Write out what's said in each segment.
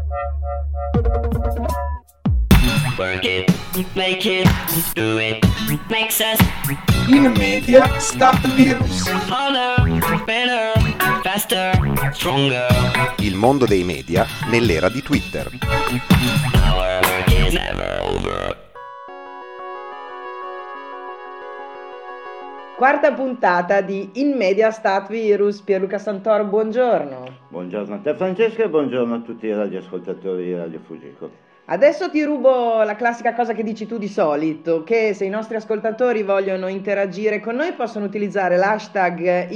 Work it, make it, do it, makes us In media stop the virus. harder, better, faster, stronger. Il mondo dei media nell'era di Twitter. Our work is never over. Quarta puntata di In Media Stat Virus. Pierluca Santoro, buongiorno. Buongiorno a te Francesca e buongiorno a tutti i radioascoltatori di Radio Fugico. Adesso ti rubo la classica cosa che dici tu di solito, che se i nostri ascoltatori vogliono interagire con noi possono utilizzare l'hashtag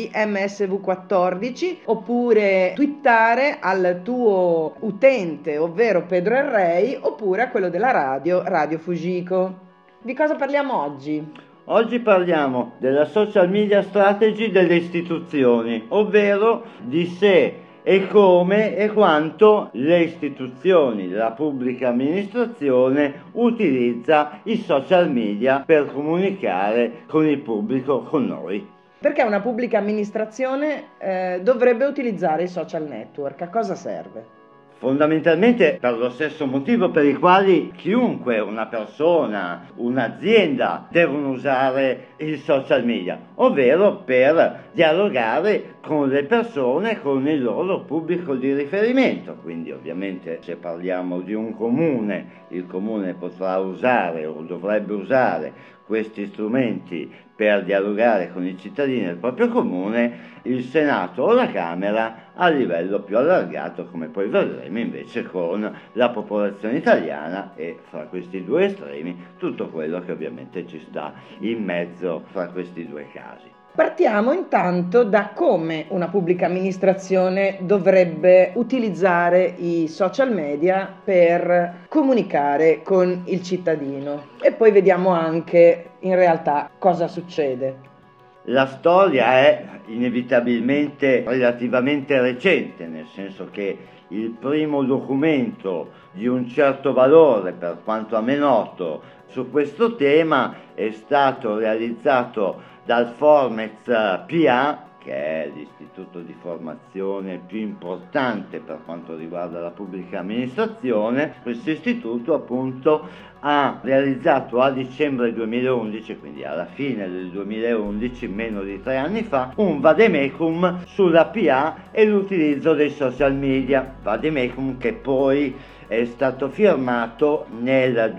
IMSV14 oppure twittare al tuo utente, ovvero Pedro Errei, oppure a quello della Radio Fugico. Di cosa parliamo oggi? Oggi parliamo della social media strategy delle istituzioni, ovvero di se e come e quanto le istituzioni, la pubblica amministrazione utilizza i social media per comunicare con il pubblico, con noi. Perché una pubblica amministrazione dovrebbe utilizzare i social network? A cosa serve? Fondamentalmente per lo stesso motivo per il quale chiunque, una persona, un'azienda devono usare il social media, ovvero per dialogare con le persone, con il loro pubblico di riferimento. Quindi ovviamente se parliamo di un comune, il comune potrà usare o dovrebbe usare questi strumenti per dialogare con i cittadini del proprio comune, il Senato o la Camera a livello più allargato, come poi vedremo invece con la popolazione italiana e fra questi due estremi tutto quello che ovviamente ci sta in mezzo fra questi due casi. Partiamo intanto da come una pubblica amministrazione dovrebbe utilizzare i social media per comunicare con il cittadino e poi vediamo anche in realtà cosa succede. La storia è inevitabilmente relativamente recente, nel senso che il primo documento di un certo valore, per quanto a me noto, su questo tema è stato realizzato dal Formez PA, che è l'istituto di formazione più importante per quanto riguarda la pubblica amministrazione. Questo istituto appunto ha realizzato a dicembre 2011, quindi alla fine del 2011, meno di 3 anni fa, un vademecum sulla PA e l'utilizzo dei social media, vademecum che poi è stato firmato nel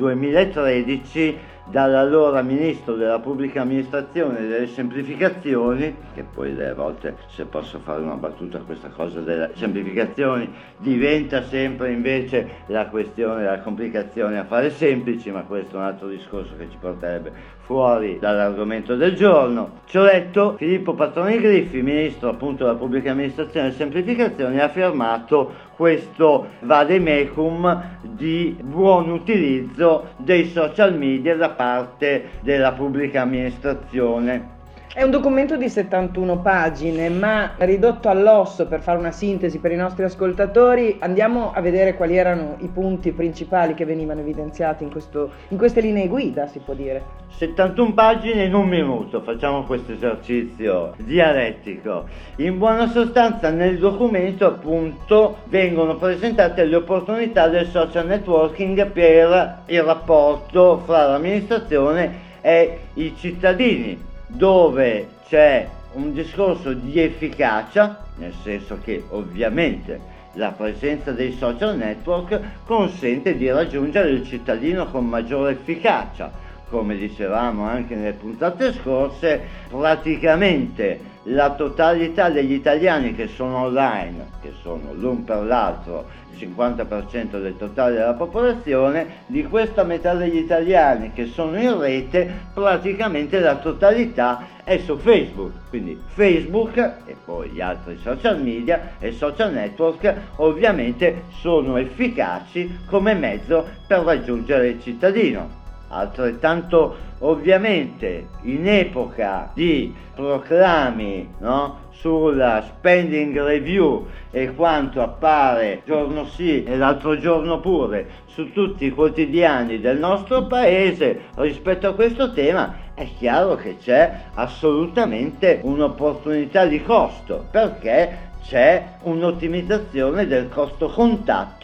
2013 dall'allora ministro della pubblica amministrazione e delle semplificazioni, che poi delle volte, se posso fare una battuta, questa cosa delle semplificazioni diventa sempre invece la questione della complicazione a fare semplici, ma questo è un altro discorso che ci porterebbe fuori dall'argomento del giorno. Ci ho letto Filippo Patroni Griffi, ministro appunto della pubblica amministrazione e semplificazione, ha firmato questo vademecum di buon utilizzo dei social media da parte della pubblica amministrazione. È un documento di 71 pagine, ma ridotto all'osso per fare una sintesi per i nostri ascoltatori, andiamo a vedere quali erano i punti principali che venivano evidenziati in queste linee guida, si può dire. 71 pagine in un minuto, facciamo questo esercizio dialettico. In buona sostanza nel documento appunto vengono presentate le opportunità del social networking per il rapporto fra l'amministrazione e i cittadini, dove c'è un discorso di efficacia, nel senso che ovviamente la presenza dei social network consente di raggiungere il cittadino con maggiore efficacia. Come dicevamo anche nelle puntate scorse, praticamente la totalità degli italiani che sono online, che sono l'un per l'altro il 50% del totale della popolazione, di questa metà degli italiani che sono in rete, praticamente la totalità è su Facebook. Quindi Facebook e poi gli altri social media e social network ovviamente sono efficaci come mezzo per raggiungere il cittadino. Altrettanto ovviamente in epoca di proclami, no, sulla spending review e quanto appare giorno sì e l'altro giorno pure su tutti i quotidiani del nostro paese rispetto a questo tema, è chiaro che c'è assolutamente un'opportunità di costo, perché c'è un'ottimizzazione del costo contatto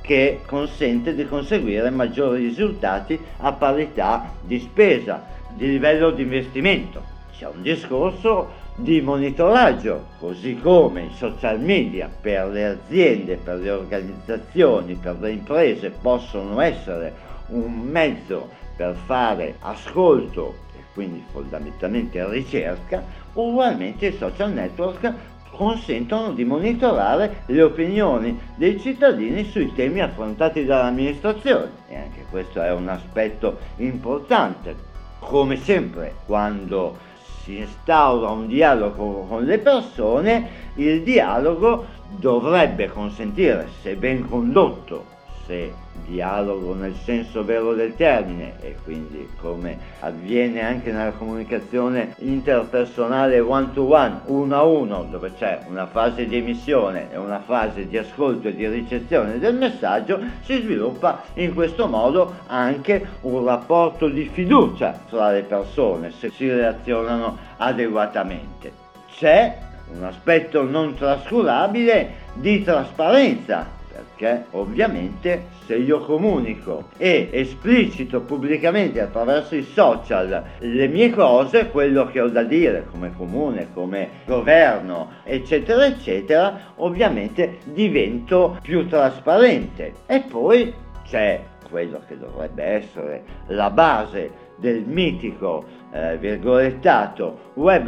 che consente di conseguire maggiori risultati a parità di spesa, di livello di investimento. C'è un discorso di monitoraggio, così come i social media per le aziende, per le organizzazioni, per le imprese possono essere un mezzo per fare ascolto e quindi fondamentalmente ricerca. Ugualmente i social network consentono di monitorare le opinioni dei cittadini sui temi affrontati dall'amministrazione, e anche questo è un aspetto importante. Come sempre, quando si instaura un dialogo con le persone, il dialogo dovrebbe consentire, se ben condotto, se dialogo nel senso vero del termine, e quindi come avviene anche nella comunicazione interpersonale one to one, uno a uno, dove c'è una fase di emissione e una fase di ascolto e di ricezione del messaggio, si sviluppa in questo modo anche un rapporto di fiducia tra le persone, se si relazionano adeguatamente. C'è un aspetto non trascurabile di trasparenza, perché ovviamente se io comunico e esplicito pubblicamente attraverso i social le mie cose, quello che ho da dire come comune, come governo, eccetera eccetera, ovviamente divento più trasparente. E poi c'è quello che dovrebbe essere la base del mitico virgolettato web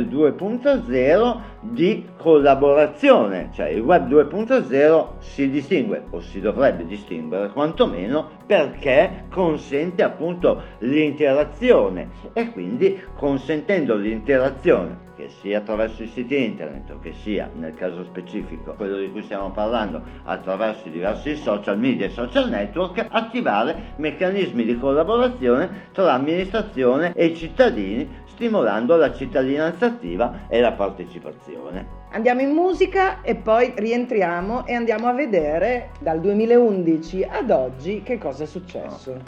2.0 di collaborazione, cioè il web 2.0 si distingue, o si dovrebbe distinguere quantomeno, perché consente appunto l'interazione, e quindi consentendo l'interazione, che sia attraverso i siti internet o che sia, nel caso specifico, quello di cui stiamo parlando, attraverso i diversi social media e social network, attivare meccanismi di collaborazione tra l'amministrazione e i cittadini, stimolando la cittadinanza attiva e la partecipazione. Andiamo in musica e poi rientriamo e andiamo a vedere dal 2011 ad oggi che cosa è successo.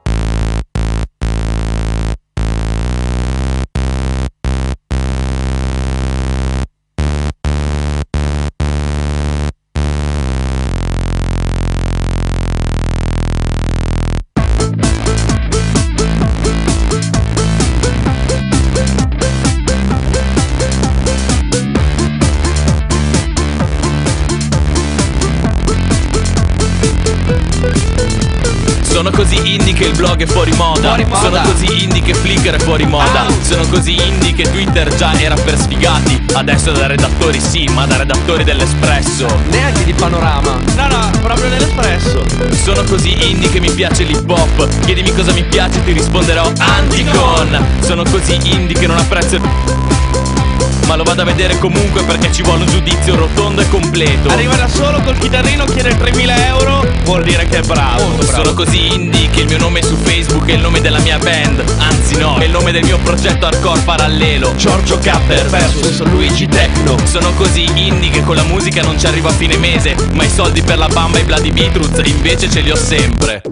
Sono così indie che il blog è fuori moda. Sono così indie che Flickr è fuori moda. Sono così indie che Twitter già era per sfigati. Adesso da redattori sì, ma da redattori dell'Espresso. Neanche di Panorama. No, proprio dell'Espresso. Sono così indie che mi piace l'hip hop. Chiedimi cosa mi piace, ti risponderò Anticon. Sono così indie che non apprezzo, ma lo vado a vedere comunque perché ci vuole un giudizio rotondo e completo. Arriva da solo col chitarrino, chiede 3.000 euro, vuol dire che è bravo. Sono così indie che il mio nome su Facebook è il nome della mia band. Anzi no, è il nome del mio progetto hardcore parallelo, Giorgio Capper vs Luigi Tecno. Sono così indie che con la musica non ci arrivo a fine mese, ma i soldi per la bamba e i Bloody Beetroots invece ce li ho sempre.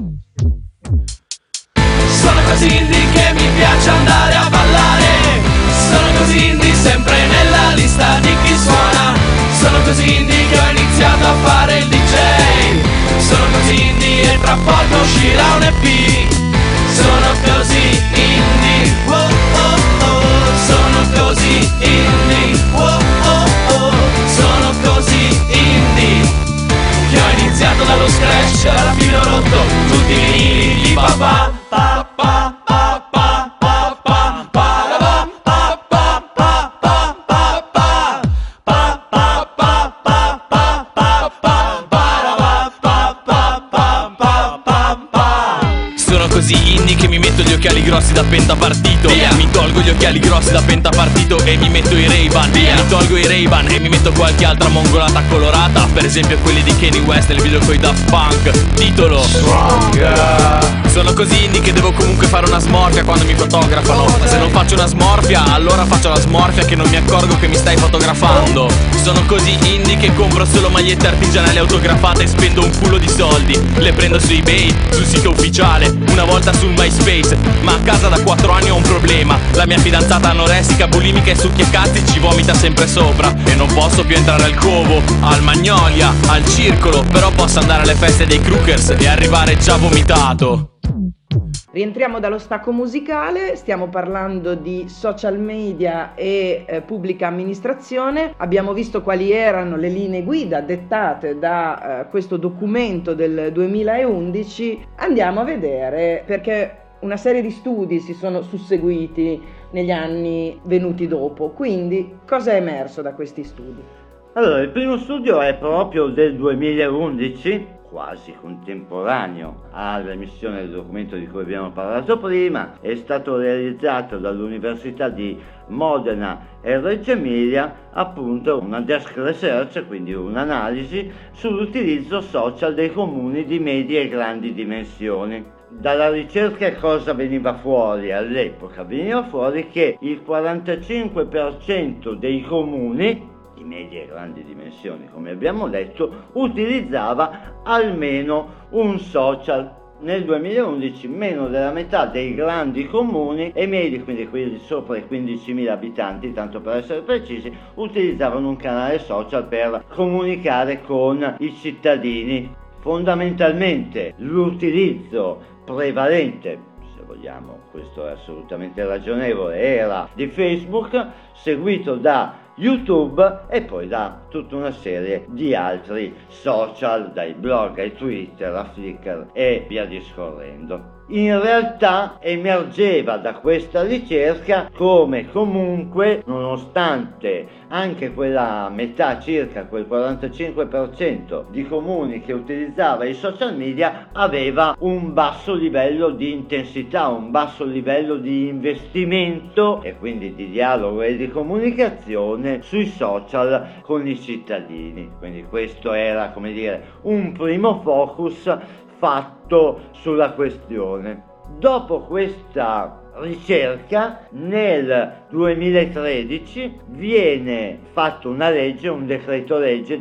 Sono così indie che mi piace andare a ballare. Sono così indie sempre nella lista di chi suona. Sono così indie che ho iniziato a fare il DJ. Sono così indie e tra poco uscirà un EP. Sono così indie, oh oh oh. Sono così indie, oh oh oh. Sono così indie che ho iniziato dallo scratch e alla fine ho rotto tutti i vinili di papà. Così indie che mi metto gli occhiali grossi da pentapartito. Mi tolgo gli occhiali grossi da pentapartito e mi metto i Ray-Ban. Mi tolgo i Ray-Ban e mi metto qualche altra mongolata colorata, per esempio quelli di Kanye West nel video con i Daft Punk. Titolo Stronger. Sono così indie che devo comunque fare una smorfia quando mi fotografano. Se non faccio una smorfia, allora faccio la smorfia che non mi accorgo che mi stai fotografando. Sono così indie che compro solo magliette artigianali autografate e spendo un culo di soldi. Le prendo su eBay, sul sito ufficiale, una volta sul MySpace. Ma a casa da 4 anni ho un problema. La mia fidanzata anoressica, bulimica e succhiacazzi ci vomita sempre sopra. E non posso più entrare al Covo, al Magnolia, al Circolo. Però posso andare alle feste dei Crookers e arrivare già vomitato. Rientriamo dallo stacco musicale, stiamo parlando di social media e pubblica amministrazione. Abbiamo visto quali erano le linee guida dettate da questo documento del 2011. Andiamo a vedere, perché una serie di studi si sono susseguiti negli anni venuti dopo. Quindi cosa è emerso da questi studi? Allora, il primo studio è proprio del 2011, quasi contemporaneo all'emissione del documento di cui abbiamo parlato prima. È stato realizzato dall'Università di Modena e Reggio Emilia, appunto una desk research, quindi un'analisi sull'utilizzo social dei comuni di medie e grandi dimensioni. Dalla ricerca cosa veniva fuori all'epoca? Veniva fuori che il 45% dei comuni di medie e grandi dimensioni, come abbiamo detto, utilizzava almeno un social. Nel 2011 meno della metà dei grandi comuni e medi, quindi quelli sopra i 15.000 abitanti, tanto per essere precisi, utilizzavano un canale social per comunicare con i cittadini. Fondamentalmente l'utilizzo prevalente, se vogliamo, questo è assolutamente ragionevole, era di Facebook, seguito da YouTube e poi da tutta una serie di altri social, dai blog ai Twitter a Flickr e via discorrendo. In realtà emergeva da questa ricerca come comunque, nonostante anche quella metà, circa quel 45% di comuni che utilizzava i social media, aveva un basso livello di intensità, un basso livello di investimento e quindi di dialogo e di comunicazione sui social con i cittadini. Quindi questo era, come dire, un primo focus fatto sulla questione. Dopo questa ricerca, nel 2013 viene fatto una legge, un decreto legge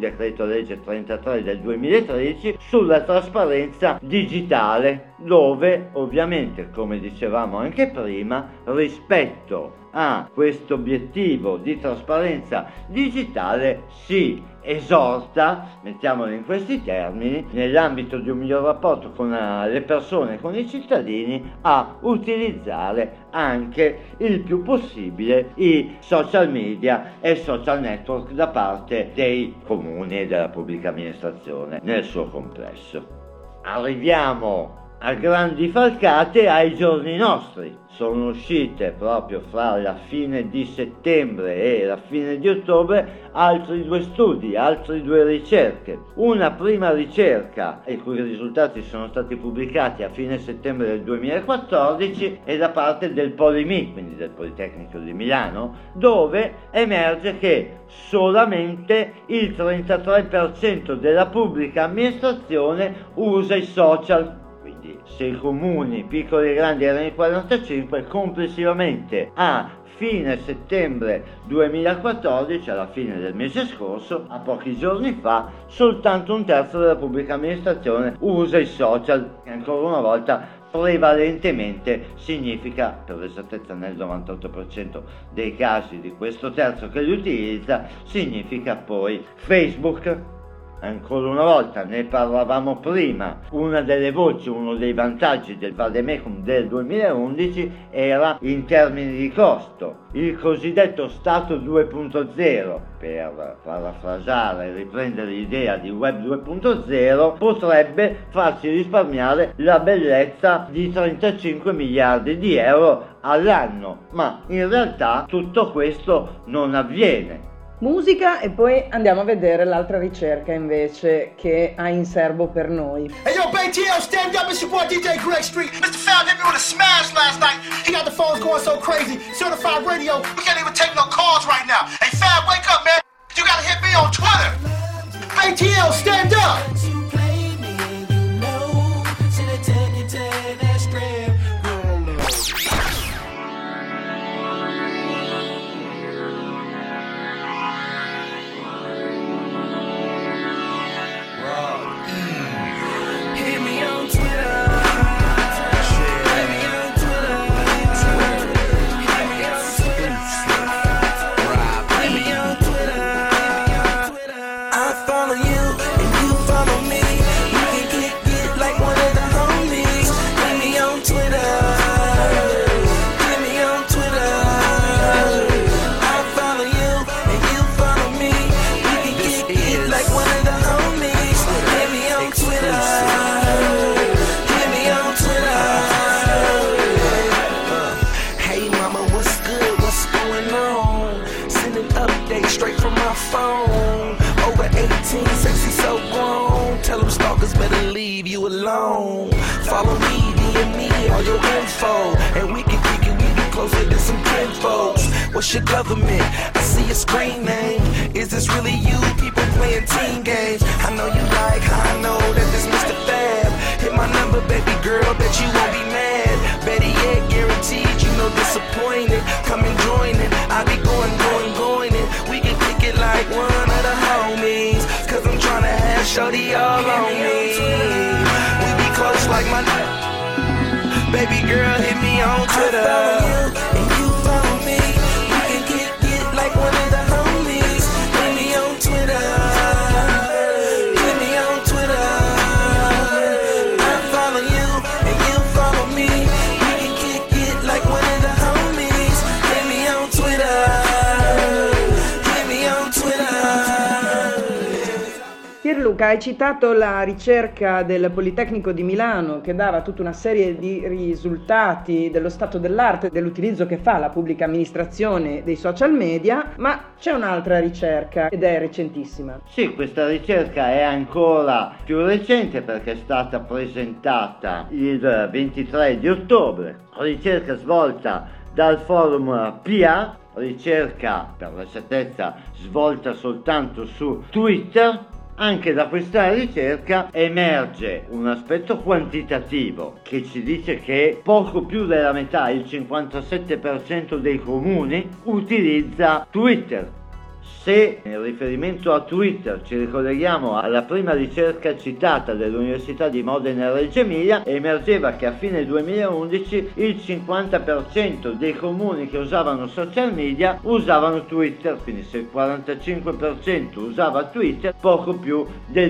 33 del 2013 sulla trasparenza digitale, dove ovviamente, come dicevamo anche prima, rispetto a questo obiettivo di trasparenza digitale si esorta, mettiamolo in questi termini, nell'ambito di un miglior rapporto con le persone, con i cittadini, a utilizzare anche il più possibile i social media e social network da parte dei comuni e della pubblica amministrazione nel suo complesso. Arriviamo a grandi falcate ai giorni nostri. Sono uscite proprio fra la fine di settembre e la fine di ottobre altri 2 studi, altre 2 ricerche. Una prima ricerca, i cui risultati sono stati pubblicati a fine settembre del 2014, è da parte del Polimi, quindi del Politecnico di Milano, dove emerge che solamente il 33% della pubblica amministrazione usa i social. Se i comuni piccoli e grandi erano il 45, complessivamente a fine settembre 2014, alla fine del mese scorso, a pochi giorni fa, soltanto un terzo della pubblica amministrazione usa i social, che ancora una volta prevalentemente significa, per l'esattezza nel 98% dei casi di questo terzo che li utilizza, significa poi Facebook. Ancora una volta, ne parlavamo prima, una delle voci, uno dei vantaggi del vademecum del 2011 era in termini di costo. Il cosiddetto Stato 2.0, per parafrasare e riprendere l'idea di Web 2.0, potrebbe farci risparmiare la bellezza di 35 miliardi di euro all'anno, ma in realtà tutto questo non avviene. Musica e poi andiamo a vedere l'altra ricerca invece che ha in serbo per noi. Hey yo, BTL, stand up and support DJ Greg Street. Mr. Fab hit me with a smash last night. He got the phones going so crazy. Certified radio, we can't even take no calls right now. Hey Fab, wake up, man. You gotta hit me on Twitter. BTL, stand up. leave you alone. Follow me, DM me all your info, and we can kick it, we be closer than some kinfolks. What's your government? I see a screen name. Is this really you? People playing team games. I know you like how I know that this Mr. Fab. Hit my number, baby girl, bet you won't be mad. Better yet, guaranteed you no disappointed. Come and join it, I be going it. We can kick it like one of the homies, cause I'm tryna have shorty all on me. We be close like my baby girl, hit me on Twitter. I follow you and you follow me. We can get like one of the homies. Hit me on Twitter. Hit me on Twitter. I follow you and you follow me. We can get like one of the homies. Hit me on Twitter. Hit me on Twitter. Pierluca, hai citato la ricerca del Politecnico di Milano che dava tutta una serie di risultati dello stato dell'arte dell'utilizzo che fa la pubblica amministrazione dei social media, ma c'è un'altra ricerca ed è recentissima. Sì, questa ricerca è ancora più recente perché è stata presentata il 23 di ottobre, ricerca svolta dal forum PA, ricerca per la certezza svolta soltanto su Twitter. Anche da questa ricerca emerge un aspetto quantitativo che ci dice che poco più della metà, il 57% dei comuni, utilizza Twitter. Se in riferimento a Twitter ci ricolleghiamo alla prima ricerca citata dell'Università di Modena e Reggio Emilia, emergeva che a fine 2011 il 50% dei comuni che usavano social media usavano Twitter, quindi se il 45% usava Twitter, poco più del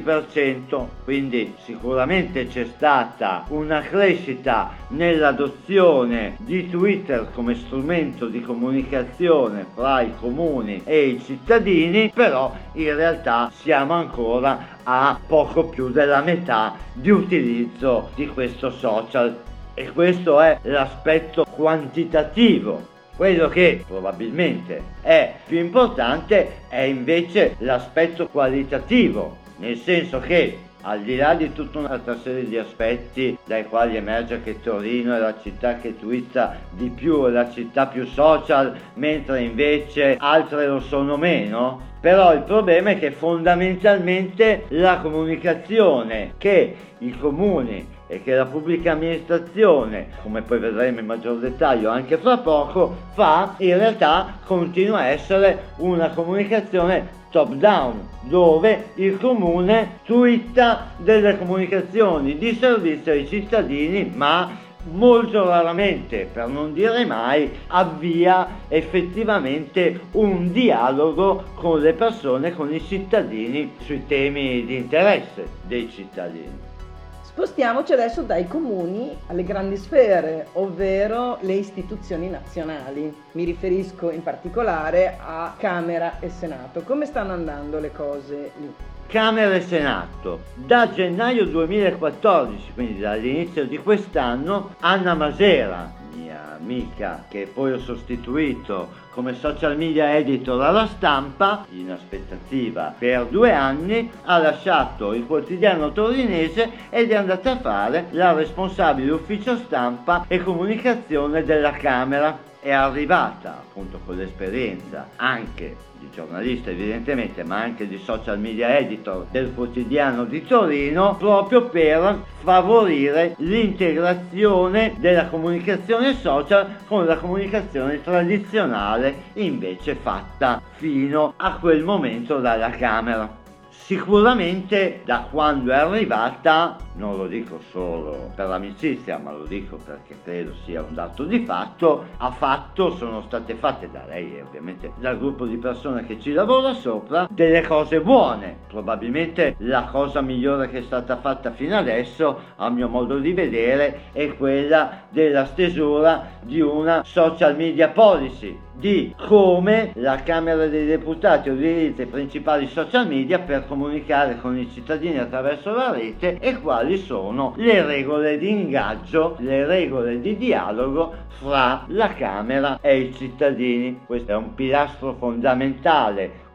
20%. Quindi sicuramente c'è stata una crescita nell'adozione di Twitter come strumento di comunicazione fra i comuni e i cittadini, però in realtà siamo ancora a poco più della metà di utilizzo di questo social, e questo è l'aspetto quantitativo. Quello che probabilmente è più importante è invece l'aspetto qualitativo, nel senso che al di là di tutta un'altra serie di aspetti dai quali emerge che Torino è la città che twitta di più, è la città più social, mentre invece altre lo sono meno, però il problema è che fondamentalmente la comunicazione che i comuni e che la pubblica amministrazione, come poi vedremo in maggior dettaglio anche fra poco, fa, in realtà continua a essere una comunicazione top down, dove il comune twitta delle comunicazioni di servizio ai cittadini, ma molto raramente, per non dire mai, avvia effettivamente un dialogo con le persone, con i cittadini, sui temi di interesse dei cittadini. Spostiamoci adesso dai comuni alle grandi sfere, ovvero le istituzioni nazionali. Mi riferisco in particolare a Camera e Senato. Come stanno andando le cose lì? Camera e Senato. Da gennaio 2014, quindi dall'inizio di quest'anno, Anna Masera, mia amica che poi ho sostituito come social media editor alla Stampa, in aspettativa per 2 anni, ha lasciato il quotidiano torinese ed è andata a fare la responsabile ufficio stampa e comunicazione della Camera. È arrivata appunto con l'esperienza anche di giornalista evidentemente, ma anche di social media editor del quotidiano di Torino, proprio per favorire l'integrazione della comunicazione social con la comunicazione tradizionale invece fatta fino a quel momento dalla Camera. Sicuramente da quando è arrivata, non lo dico solo per l'amicizia, ma lo dico perché credo sia un dato di fatto, sono state fatte da lei e ovviamente dal gruppo di persone che ci lavora sopra delle cose buone. Probabilmente la cosa migliore che è stata fatta fino adesso, a mio modo di vedere, è quella della stesura di una social media policy, di come la Camera dei Deputati utilizza i principali social media per comunicare con i cittadini attraverso la rete e quali sono le regole di ingaggio, le regole di dialogo fra la Camera e i cittadini. Questo è un pilastro fondamentale,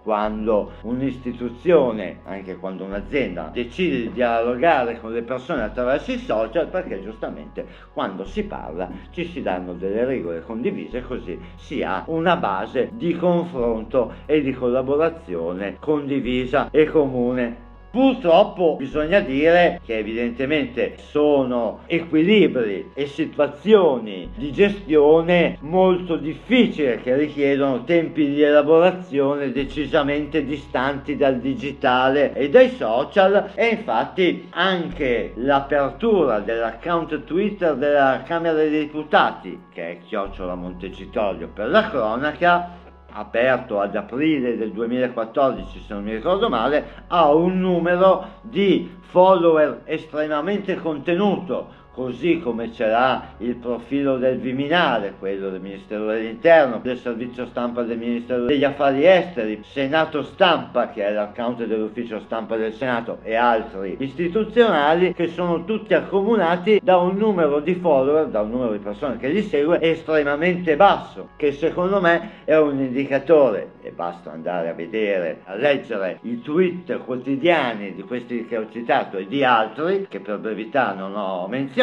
quando un'istituzione, anche quando un'azienda decide di dialogare con le persone attraverso i social, perché giustamente quando si parla ci si danno delle regole condivise, così si ha una base di confronto e di collaborazione condivisa e comune. Purtroppo bisogna dire che evidentemente sono equilibri e situazioni di gestione molto difficili che richiedono tempi di elaborazione decisamente distanti dal digitale e dai social, e infatti anche l'apertura dell'account Twitter della Camera dei Deputati, che è @Montecitorio per la cronaca, aperto ad aprile del 2014 se non mi ricordo male, ha un numero di follower estremamente contenuto, così come ce l'ha il profilo del Viminale, quello del Ministero dell'Interno, del Servizio Stampa del Ministero degli Affari Esteri, Senato Stampa, che è l'account dell'Ufficio Stampa del Senato, e altri istituzionali, che sono tutti accomunati da un numero di follower, da un numero di persone che li segue estremamente basso, che secondo me è un indicatore, e basta andare a vedere, a leggere i tweet quotidiani di questi che ho citato e di altri che per brevità non ho menzionato,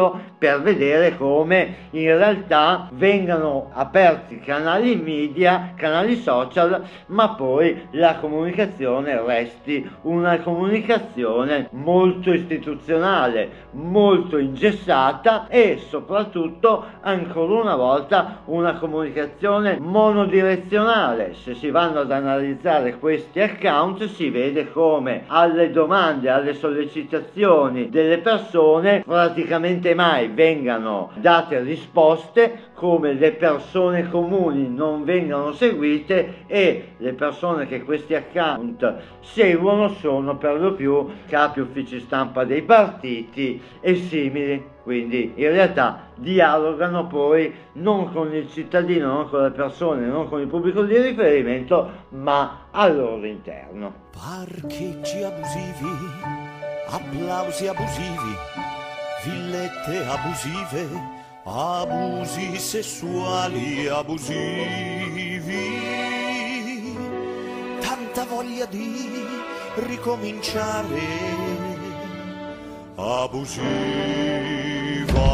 per vedere come in realtà vengano aperti canali media, canali social, ma poi la comunicazione resti una comunicazione molto istituzionale, molto ingessata e soprattutto ancora una volta una comunicazione monodirezionale. Se si vanno ad analizzare questi account si vede come alle domande, alle sollecitazioni delle persone praticamente mai vengano date risposte, come le persone comuni non vengano seguite e le persone che questi account seguono sono per lo più capi uffici stampa dei partiti e simili. Quindi in realtà dialogano poi non con il cittadino, non con le persone, non con il pubblico di riferimento, ma al loro interno. Parcheggi abusivi, applausi abusivi, villette abusive, abusi sessuali abusivi, tanta voglia di ricominciare, abusiva.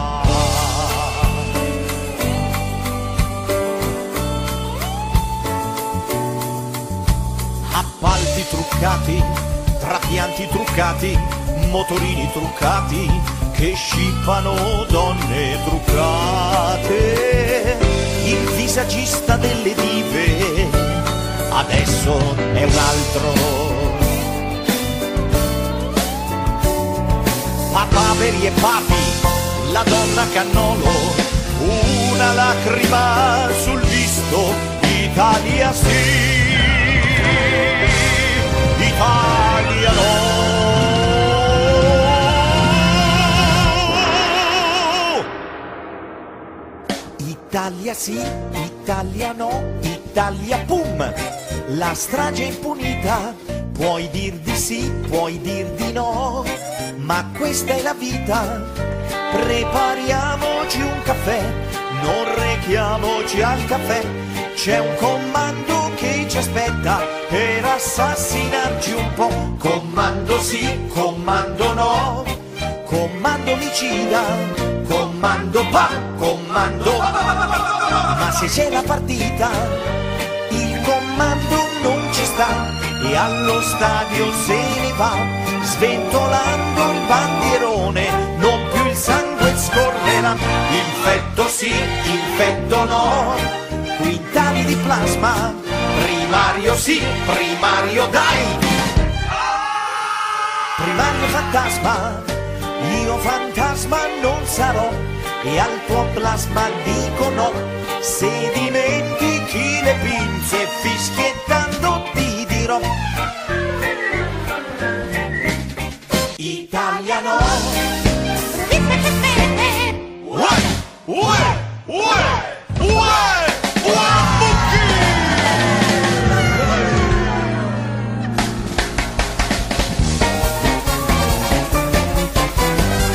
Appalti truccati, trapianti truccati, motorini truccati che scippano donne truccate. Il visagista delle dive adesso è un altro. Papaveri e papi, la donna cannolo, una lacrima sul visto, Italia sì, Italia no. Italia sì, Italia no, Italia pum, la strage è impunita, puoi dir di sì, puoi dir di no, ma questa è la vita, prepariamoci un caffè, non rechiamoci al caffè, c'è un comando che ci aspetta per assassinarci un po', comando sì, comando no, comando omicida, comando pa, comando, ma se c'è la partita, il comando non ci sta e allo stadio se ne va, sventolando il bandierone, non più il sangue scorrerà, infetto sì, infetto no, quintali di plasma, primario sì, primario dai, primario fantasma, io fantasma non sarò e al tuo plasma dico no, se dimentichi le pinze fischiettando ti dirò Italia no. Uè, uè, uè, uè,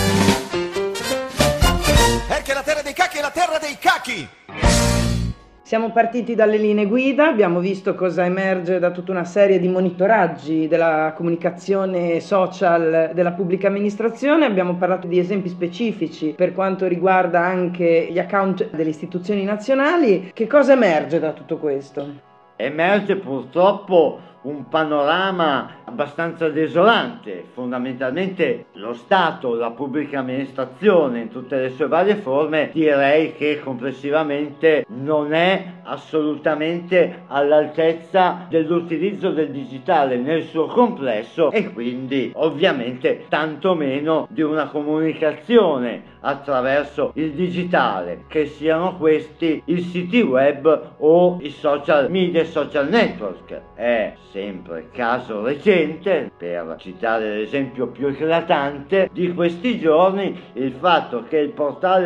perché la terra dei cacchi è la terra dei cacchi. Siamo partiti dalle linee guida, abbiamo visto cosa emerge da tutta una serie di monitoraggi della comunicazione social della pubblica amministrazione, abbiamo parlato di esempi specifici per quanto riguarda anche gli account delle istituzioni nazionali. Che cosa emerge da tutto questo? Emerge purtroppo un panorama abbastanza desolante. Fondamentalmente lo Stato, la pubblica amministrazione in tutte le sue varie forme, direi che complessivamente non è assolutamente all'altezza dell'utilizzo del digitale nel suo complesso e quindi ovviamente tantomeno di una comunicazione attraverso il digitale, che siano questi i siti web o i social media e social network. È sempre caso recente, per citare l'esempio più eclatante di questi giorni, il fatto che il portale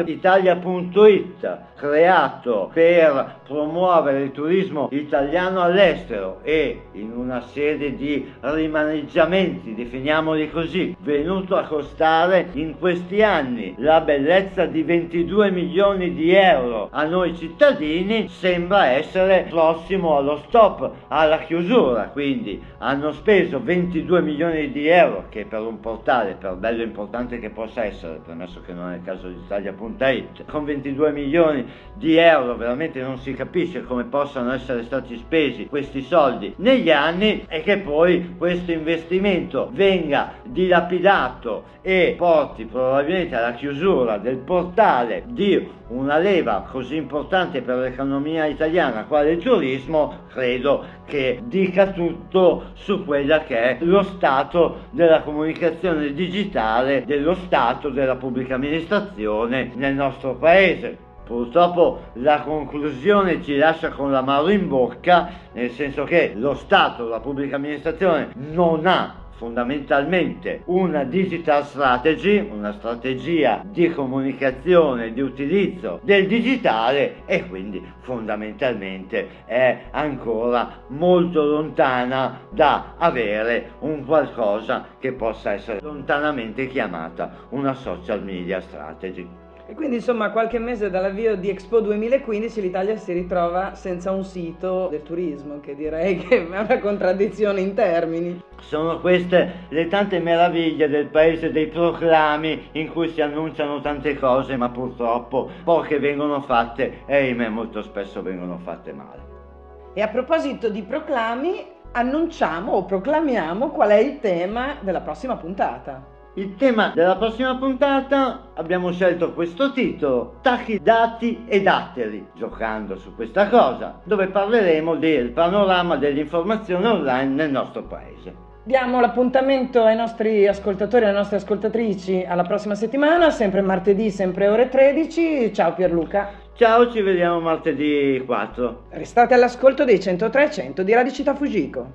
Italia.it, creato per promuovere il turismo italiano all'estero e in una serie di rimaneggiamenti, definiamoli così, venuto a costare in questi anni la bellezza di 22 milioni di euro a noi cittadini, sembra essere prossimo allo stop, alla chiusura. Quindi hanno speso 22 milioni di euro, che per un portale, per bello importante che possa essere, premesso che non è il caso di Italia.it, con 22 milioni di euro veramente non si capisce come possano essere stati spesi questi soldi negli anni, e che poi questo investimento venga dilapidato e porti probabilmente alla chiusura del portale di una leva così importante per l'economia italiana quale il turismo. Credo che dica tutto su quella che è lo stato della comunicazione digitale, dello stato della pubblica amministrazione nel nostro paese. Purtroppo la conclusione ci lascia con l'amaro in bocca, nel senso che lo Stato, la pubblica amministrazione, non ha fondamentalmente una digital strategy, una strategia di comunicazione, di utilizzo del digitale, e quindi fondamentalmente è ancora molto lontana da avere un qualcosa che possa essere lontanamente chiamata una social media strategy. E quindi insomma, qualche mese dall'avvio di Expo 2015 l'Italia si ritrova senza un sito del turismo, che direi che è una contraddizione in termini. Sono queste le tante meraviglie del paese dei proclami, in cui si annunciano tante cose ma purtroppo poche vengono fatte e ahimè molto spesso vengono fatte male. E a proposito di proclami, annunciamo o proclamiamo qual è il tema della prossima puntata. Il tema della prossima puntata abbiamo scelto questo titolo: Tacchi, dati e datteri, giocando su questa cosa, dove parleremo del panorama dell'informazione online nel nostro paese. Diamo l'appuntamento ai nostri ascoltatori e alle nostre ascoltatrici alla prossima settimana, sempre martedì, sempre ore 13. Ciao Pierluca. Ciao, ci vediamo martedì 4. Restate all'ascolto dei 103.100 di Radio Città Fujiko.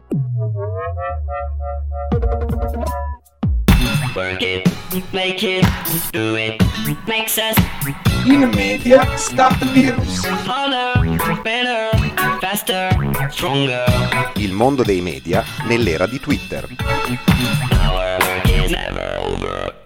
Work it, make it, do it, makes us In media, stop the news. harder, better, faster, stronger. Il mondo dei media nell'era di Twitter. Our work is never over.